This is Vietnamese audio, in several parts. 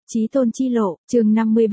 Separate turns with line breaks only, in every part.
Chí tôn chi lộ, chương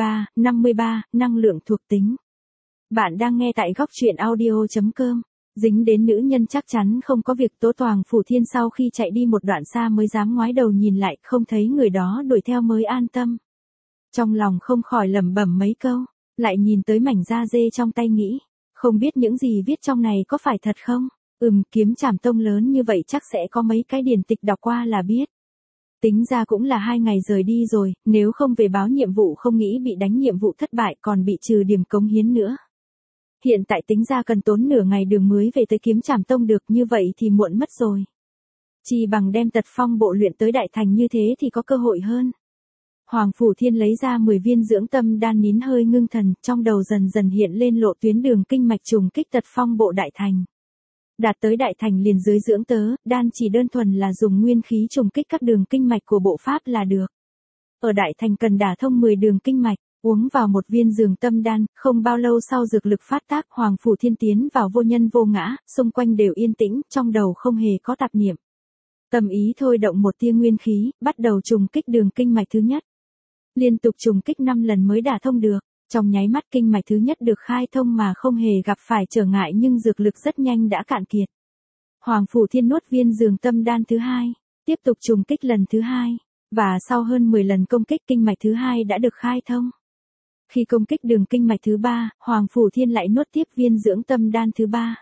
53, năng lượng thuộc tính. Bạn đang nghe tại góc truyện audio.com. Dính đến nữ nhân chắc chắn không có việc. Tố Toàng Phủ Thiên sau khi chạy đi một đoạn xa mới dám ngoái đầu nhìn lại, không thấy người đó đuổi theo mới an tâm. Trong lòng không khỏi lẩm bẩm mấy câu, lại nhìn tới mảnh da dê trong tay nghĩ, không biết những gì viết trong này có phải thật không? Kiếm Trảm Tông lớn như vậy chắc sẽ có mấy cái điển tịch đọc qua là biết. Tính ra cũng là 2 ngày rời đi rồi, nếu không về báo nhiệm vụ không nghĩ bị đánh nhiệm vụ thất bại còn bị trừ điểm cống hiến nữa. Hiện tại tính ra cần tốn nửa ngày đường mới về tới Kiếm Trảm Tông được, như vậy thì muộn mất rồi. Chỉ bằng đem Tật Phong bộ luyện tới đại thành như thế thì có cơ hội hơn. Hoàng Phủ Thiên lấy ra 10 viên dưỡng tâm đan, nín hơi ngưng thần, trong đầu dần dần hiện lên lộ tuyến đường kinh mạch trùng kích Tật Phong bộ đại thành. Đạt tới đại thành liền dưới dưỡng tớ, đan chỉ đơn thuần là dùng nguyên khí trùng kích các đường kinh mạch của bộ pháp là được. Ở đại thành cần đả thông 10 đường kinh mạch, uống vào một viên dưỡng tâm đan, không bao lâu sau dược lực phát tác, Hoàng Phủ Thiên tiến vào vô nhân vô ngã, xung quanh đều yên tĩnh, trong đầu không hề có tạp niệm. Tâm ý thôi động một tia nguyên khí, bắt đầu trùng kích đường kinh mạch thứ nhất. Liên tục trùng kích 5 lần mới đả thông được. Trong nháy mắt kinh mạch thứ nhất được khai thông mà không hề gặp phải trở ngại, nhưng dược lực rất nhanh đã cạn kiệt. Hoàng Phủ Thiên nuốt viên dưỡng tâm đan thứ hai, tiếp tục trùng kích lần thứ hai, và sau hơn 10 lần công kích kinh mạch thứ hai đã được khai thông. Khi công kích đường kinh mạch thứ ba, Hoàng Phủ Thiên lại nuốt tiếp viên dưỡng tâm đan thứ ba.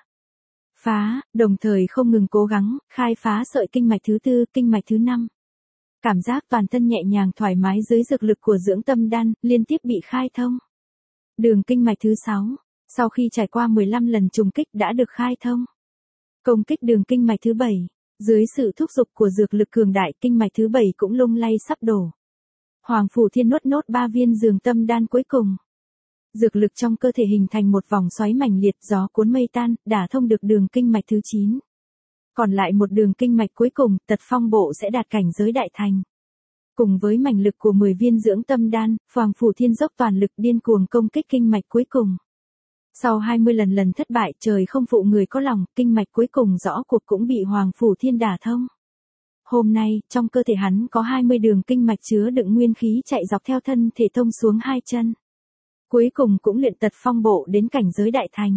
Đồng thời không ngừng cố gắng, khai phá sợi kinh mạch thứ tư, kinh mạch thứ năm. Cảm giác toàn thân nhẹ nhàng thoải mái dưới dược lực của dưỡng tâm đan, liên tiếp bị khai thông. Đường kinh mạch thứ 6, sau khi trải qua 15 lần trùng kích đã được khai thông. Công kích đường kinh mạch thứ 7, dưới sự thúc giục của dược lực cường đại, kinh mạch thứ 7 cũng lung lay sắp đổ. Hoàng Phủ Thiên nuốt nốt 3 viên dưỡng tâm đan cuối cùng. Dược lực trong cơ thể hình thành một vòng xoáy mãnh liệt, gió cuốn mây tan, đả thông được đường kinh mạch thứ 9. Còn lại một đường kinh mạch cuối cùng, Tật Phong bộ sẽ đạt cảnh giới đại thành. Cùng với mãnh lực của 10 viên dưỡng tâm đan, Hoàng Phủ Thiên dốc toàn lực điên cuồng công kích kinh mạch cuối cùng. Sau 20 lần thất bại, trời không phụ người có lòng, kinh mạch cuối cùng rõ cuộc cũng bị Hoàng Phủ Thiên đả thông. Hôm nay, trong cơ thể hắn có 20 đường kinh mạch chứa đựng nguyên khí chạy dọc theo thân thể thông xuống 2 chân. Cuối cùng cũng luyện Tật Phong bộ đến cảnh giới đại thành.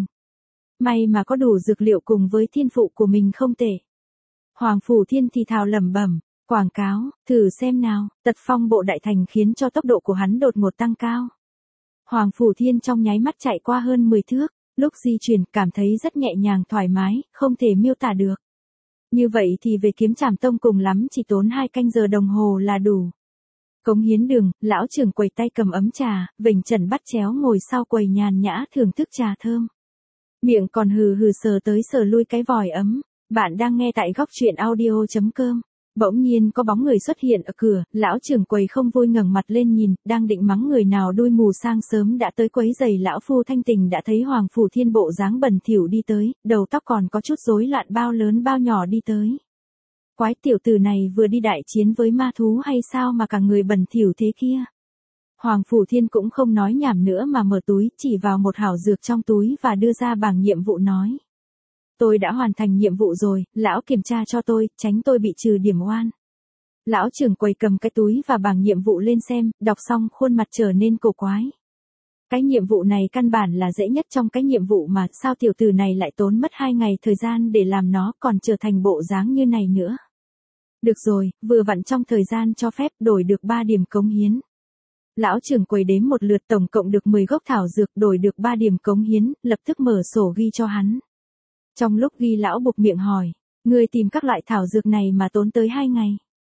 May mà có đủ dược liệu cùng với thiên phụ của mình không tệ. Hoàng Phủ Thiên thì thào lẩm bẩm. Quảng cáo, thử xem nào, Tật Phong bộ đại thành khiến cho tốc độ của hắn đột ngột tăng cao. Hoàng Phủ Thiên trong nháy mắt chạy qua hơn 10 thước, lúc di chuyển cảm thấy rất nhẹ nhàng thoải mái, không thể miêu tả được. Như vậy thì về Kiếm Trảm Tông cùng lắm chỉ tốn 2 canh giờ đồng hồ là đủ. Cống hiến đường, lão trưởng quầy tay cầm ấm trà, vểnh trần bắt chéo ngồi sau quầy nhàn nhã thưởng thức trà thơm. Miệng còn hừ hừ sờ tới sờ lui cái vòi ấm. Bạn đang nghe tại góc truyện audio.com. Bỗng nhiên có bóng người xuất hiện ở cửa, lão trưởng quầy không vui ngẩng mặt lên nhìn, đang định mắng người nào đuôi mù sang sớm đã tới quấy giày lão phu thanh tình đã thấy Hoàng Phủ Thiên bộ dáng bẩn thỉu đi tới, đầu tóc còn có chút rối loạn, bao lớn bao nhỏ đi tới. Quái tiểu tử này vừa đi đại chiến với ma thú hay sao mà cả người bẩn thỉu thế kia? Hoàng Phủ Thiên cũng không nói nhảm nữa mà mở túi, chỉ vào một hảo dược trong túi và đưa ra bảng nhiệm vụ nói. Tôi đã hoàn thành nhiệm vụ rồi, lão kiểm tra cho tôi, tránh tôi bị trừ điểm oan. Lão trưởng quầy cầm cái túi và bảng nhiệm vụ lên xem, đọc xong khuôn mặt trở nên cổ quái. Cái nhiệm vụ này căn bản là dễ nhất trong cái nhiệm vụ mà, sao tiểu tử này lại tốn mất 2 ngày thời gian để làm nó còn trở thành bộ dáng như này nữa. Được rồi, vừa vặn trong thời gian cho phép đổi được 3 điểm cống hiến. Lão trưởng quầy đếm một lượt tổng cộng được 10 gốc thảo dược, đổi được 3 điểm cống hiến, lập tức mở sổ ghi cho hắn. Trong lúc ghi lão buộc miệng hỏi, ngươi tìm các loại thảo dược này mà tốn tới 2 ngày.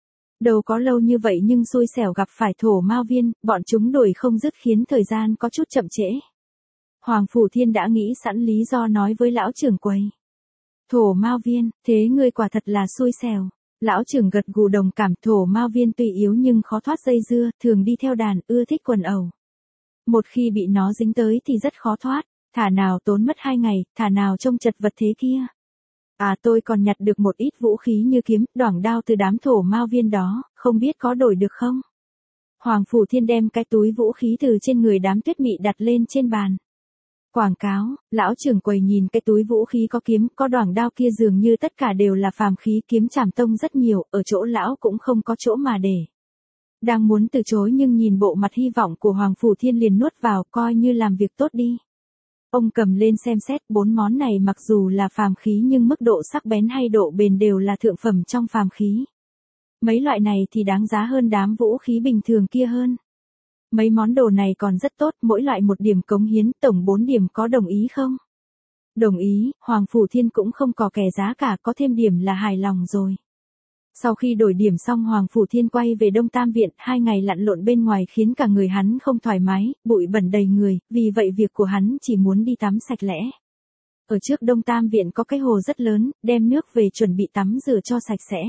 Đâu có lâu như vậy nhưng xui xẻo gặp phải thổ mao viên, bọn chúng đuổi không dứt khiến thời gian có chút chậm trễ. Hoàng Phủ Thiên đã nghĩ sẵn lý do nói với lão trưởng quầy. Thổ mao viên, thế ngươi quả thật là xui xẻo. Lão trưởng gật gù đồng cảm, thổ mao viên tuy yếu nhưng khó thoát dây dưa, thường đi theo đàn, ưa thích quần ẩu. Một khi bị nó dính tới thì rất khó thoát. Thả nào tốn mất 2 ngày, thả nào trông chật vật thế kia. Tôi còn nhặt được một ít vũ khí như kiếm, đoảng đao từ đám thổ mao viên đó, không biết có đổi được không? Hoàng Phủ Thiên đem cái túi vũ khí từ trên người đám tuyết mị đặt lên trên bàn. Quảng cáo, lão trưởng quầy nhìn cái túi vũ khí có kiếm, có đoảng đao kia dường như tất cả đều là phàm khí, Kiếm Trảm Tông rất nhiều, ở chỗ lão cũng không có chỗ mà để. Đang muốn từ chối nhưng nhìn bộ mặt hy vọng của Hoàng Phủ Thiên liền nuốt vào, coi như làm việc tốt đi. Ông cầm lên xem xét, 4 món này mặc dù là phàm khí nhưng mức độ sắc bén hay độ bền đều là thượng phẩm trong phàm khí. Mấy loại này thì đáng giá hơn đám vũ khí bình thường kia hơn. Mấy món đồ này còn rất tốt, mỗi loại 1 điểm cống hiến, tổng 4 điểm, có đồng ý không? Đồng ý, Hoàng Phủ Thiên cũng không cò kè giá cả, có thêm điểm là hài lòng rồi. Sau khi đổi điểm xong Hoàng Phủ Thiên quay về Đông Tam Viện, 2 ngày lặn lộn bên ngoài khiến cả người hắn không thoải mái, bụi bẩn đầy người, vì vậy việc của hắn chỉ muốn đi tắm sạch lẽ. Ở trước Đông Tam Viện có cái hồ rất lớn, đem nước về chuẩn bị tắm rửa cho sạch sẽ.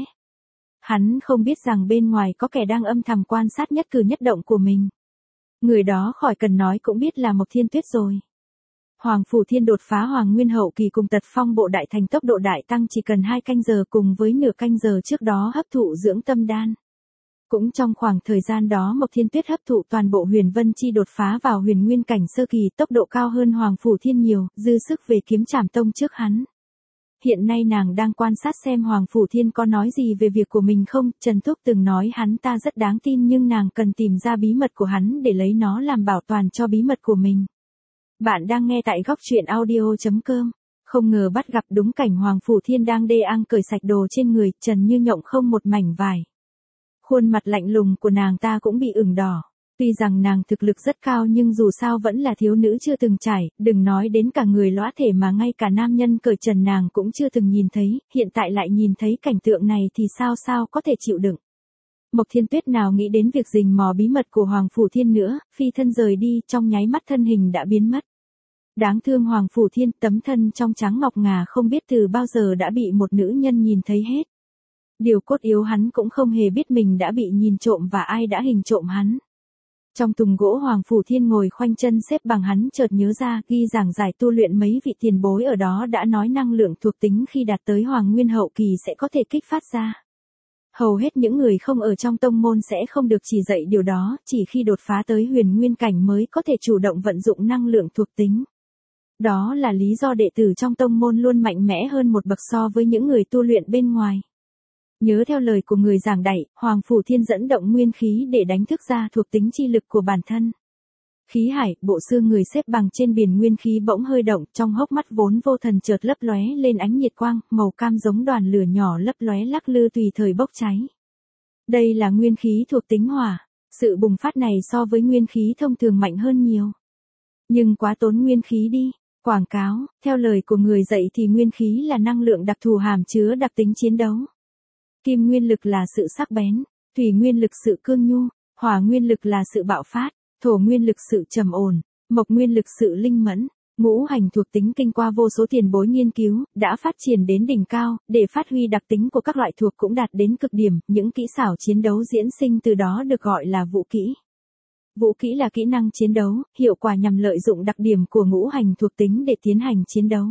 Hắn không biết rằng bên ngoài có kẻ đang âm thầm quan sát nhất cử nhất động của mình. Người đó khỏi cần nói cũng biết là Mộc Thiên Tuyết rồi. Hoàng Phủ Thiên đột phá Hoàng Nguyên hậu kỳ cùng Tật Phong bộ đại thành tốc độ đại tăng chỉ cần 2 canh giờ cùng với nửa canh giờ trước đó hấp thụ dưỡng tâm đan. Cũng trong khoảng thời gian đó Mộc Thiên Tuyết hấp thụ toàn bộ huyền vân chi đột phá vào huyền nguyên cảnh sơ kỳ, tốc độ cao hơn Hoàng Phủ Thiên nhiều, dư sức về kiếm trảm tông trước hắn. Hiện nay nàng đang quan sát xem Hoàng Phủ Thiên có nói gì về việc của mình không. Trần Thúc từng nói hắn ta rất đáng tin nhưng nàng cần tìm ra bí mật của hắn để lấy nó làm bảo toàn cho bí mật của mình. Bạn đang nghe tại góc truyện audio.com. Không ngờ bắt gặp đúng cảnh Hoàng Phủ Thiên đang đê ang cởi sạch đồ trên người, trần như nhộng không một mảnh vải. Khuôn mặt lạnh lùng của nàng ta cũng bị ửng đỏ. Tuy rằng nàng thực lực rất cao nhưng dù sao vẫn là thiếu nữ chưa từng trải, đừng nói đến cả người lõa thể mà ngay cả nam nhân cởi trần nàng cũng chưa từng nhìn thấy, hiện tại lại nhìn thấy cảnh tượng này thì sao có thể chịu đựng. Mộc Thiên Tuyết nào nghĩ đến việc rình mò bí mật của Hoàng Phủ Thiên nữa, phi thân rời đi, trong nháy mắt thân hình đã biến mất. Đáng thương Hoàng Phủ Thiên, tấm thân trong trắng ngọc ngà không biết từ bao giờ đã bị một nữ nhân nhìn thấy hết. Điều cốt yếu hắn cũng không hề biết mình đã bị nhìn trộm và ai đã hình trộm hắn. Trong tùng gỗ Hoàng Phủ Thiên ngồi khoanh chân xếp bằng, hắn chợt nhớ ra ghi giảng giải tu luyện mấy vị tiền bối ở đó đã nói năng lượng thuộc tính khi đạt tới Hoàng Nguyên hậu kỳ sẽ có thể kích phát ra. Hầu hết những người không ở trong tông môn sẽ không được chỉ dạy điều đó, chỉ khi đột phá tới huyền nguyên cảnh mới có thể chủ động vận dụng năng lượng thuộc tính. Đó là lý do đệ tử trong tông môn luôn mạnh mẽ hơn một bậc so với những người tu luyện bên ngoài. Nhớ theo lời của người giảng đẩy, Hoàng Phủ Thiên dẫn động nguyên khí để đánh thức ra thuộc tính chi lực của bản thân. Khí hải, bộ xương người xếp bằng trên biển nguyên khí bỗng hơi động, trong hốc mắt vốn vô thần chợt lấp lóe lên ánh nhiệt quang, màu cam giống đoàn lửa nhỏ lấp lóe lắc lư tùy thời bốc cháy. Đây là nguyên khí thuộc tính hỏa, sự bùng phát này so với nguyên khí thông thường mạnh hơn nhiều. Nhưng quá tốn nguyên khí đi. Quảng cáo, theo lời của người dạy thì nguyên khí là năng lượng đặc thù hàm chứa đặc tính chiến đấu. Kim nguyên lực là sự sắc bén, thủy nguyên lực sự cương nhu, hỏa nguyên lực là sự bạo phát, thổ nguyên lực sự trầm ổn, mộc nguyên lực sự linh mẫn. Ngũ hành thuộc tính kinh qua vô số tiền bối nghiên cứu, đã phát triển đến đỉnh cao, để phát huy đặc tính của các loại thuộc cũng đạt đến cực điểm, những kỹ xảo chiến đấu diễn sinh từ đó được gọi là vũ kỹ. Vũ kỹ là kỹ năng chiến đấu, hiệu quả nhằm lợi dụng đặc điểm của ngũ hành thuộc tính để tiến hành chiến đấu.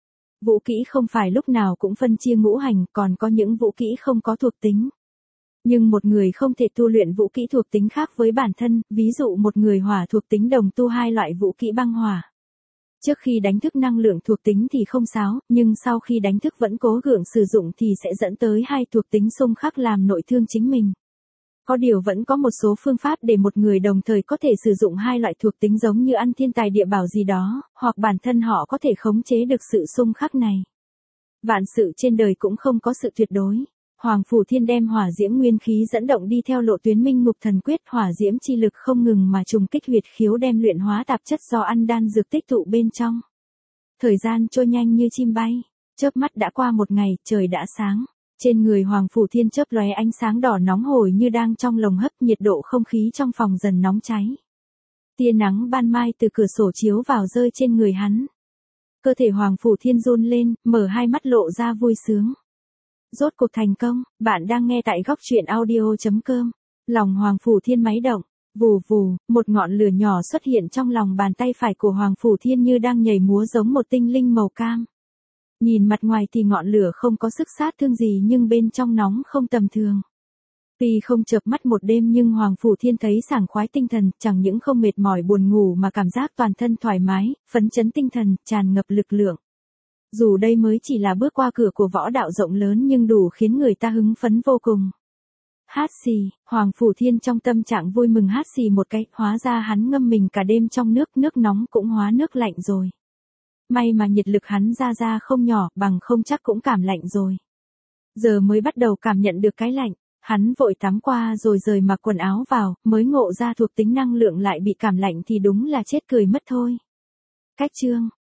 Vũ kỹ không phải lúc nào cũng phân chia ngũ hành, còn có những vũ kỹ không có thuộc tính. Nhưng một người không thể tu luyện vũ kỹ thuộc tính khác với bản thân, ví dụ một người hỏa thuộc tính đồng tu 2 loại vũ kỹ băng hỏa. Trước khi đánh thức năng lượng thuộc tính thì không sao, nhưng sau khi đánh thức vẫn cố gượng sử dụng thì sẽ dẫn tới 2 thuộc tính xung khắc làm nội thương chính mình. Có điều vẫn có một số phương pháp để một người đồng thời có thể sử dụng 2 loại thuộc tính giống như ăn thiên tài địa bảo gì đó, hoặc bản thân họ có thể khống chế được sự xung khắc này. Vạn sự trên đời cũng không có sự tuyệt đối. Hoàng Phủ Thiên đem hỏa diễm nguyên khí dẫn động đi theo lộ tuyến Minh Ngục Thần Quyết, hỏa diễm chi lực không ngừng mà trùng kích huyệt khiếu đem luyện hóa tạp chất do ăn đan dược tích tụ bên trong. Thời gian trôi nhanh như chim bay, chớp mắt đã qua một ngày, trời đã sáng. Trên người Hoàng Phủ Thiên chớp lóe ánh sáng đỏ nóng hổi như đang trong lồng hấp, nhiệt độ không khí trong phòng dần nóng cháy. Tia nắng ban mai từ cửa sổ chiếu vào rơi trên người hắn. Cơ thể Hoàng Phủ Thiên run lên, mở hai mắt lộ ra vui sướng. Rốt cuộc thành công, bạn đang nghe tại góc truyện audio.com. Lòng Hoàng Phủ Thiên máy động, vù vù, một ngọn lửa nhỏ xuất hiện trong lòng bàn tay phải của Hoàng Phủ Thiên như đang nhảy múa giống một tinh linh màu cam. Nhìn mặt ngoài thì ngọn lửa không có sức sát thương gì nhưng bên trong nóng không tầm thường. Tuy không chợp mắt một đêm nhưng Hoàng Phủ Thiên thấy sảng khoái tinh thần, chẳng những không mệt mỏi buồn ngủ mà cảm giác toàn thân thoải mái, phấn chấn tinh thần, tràn ngập lực lượng. Dù đây mới chỉ là bước qua cửa của võ đạo rộng lớn nhưng đủ khiến người ta hứng phấn vô cùng. Hát xì, Hoàng Phủ Thiên trong tâm trạng vui mừng hát xì một cái, hóa ra hắn ngâm mình cả đêm trong nước nóng cũng hóa nước lạnh rồi. May mà nhiệt lực hắn ra không nhỏ, bằng không chắc cũng cảm lạnh rồi. Giờ mới bắt đầu cảm nhận được cái lạnh, hắn vội tắm qua rồi rời mặc quần áo vào, mới ngộ ra thuộc tính năng lượng lại bị cảm lạnh thì đúng là chết cười mất thôi. Cách chương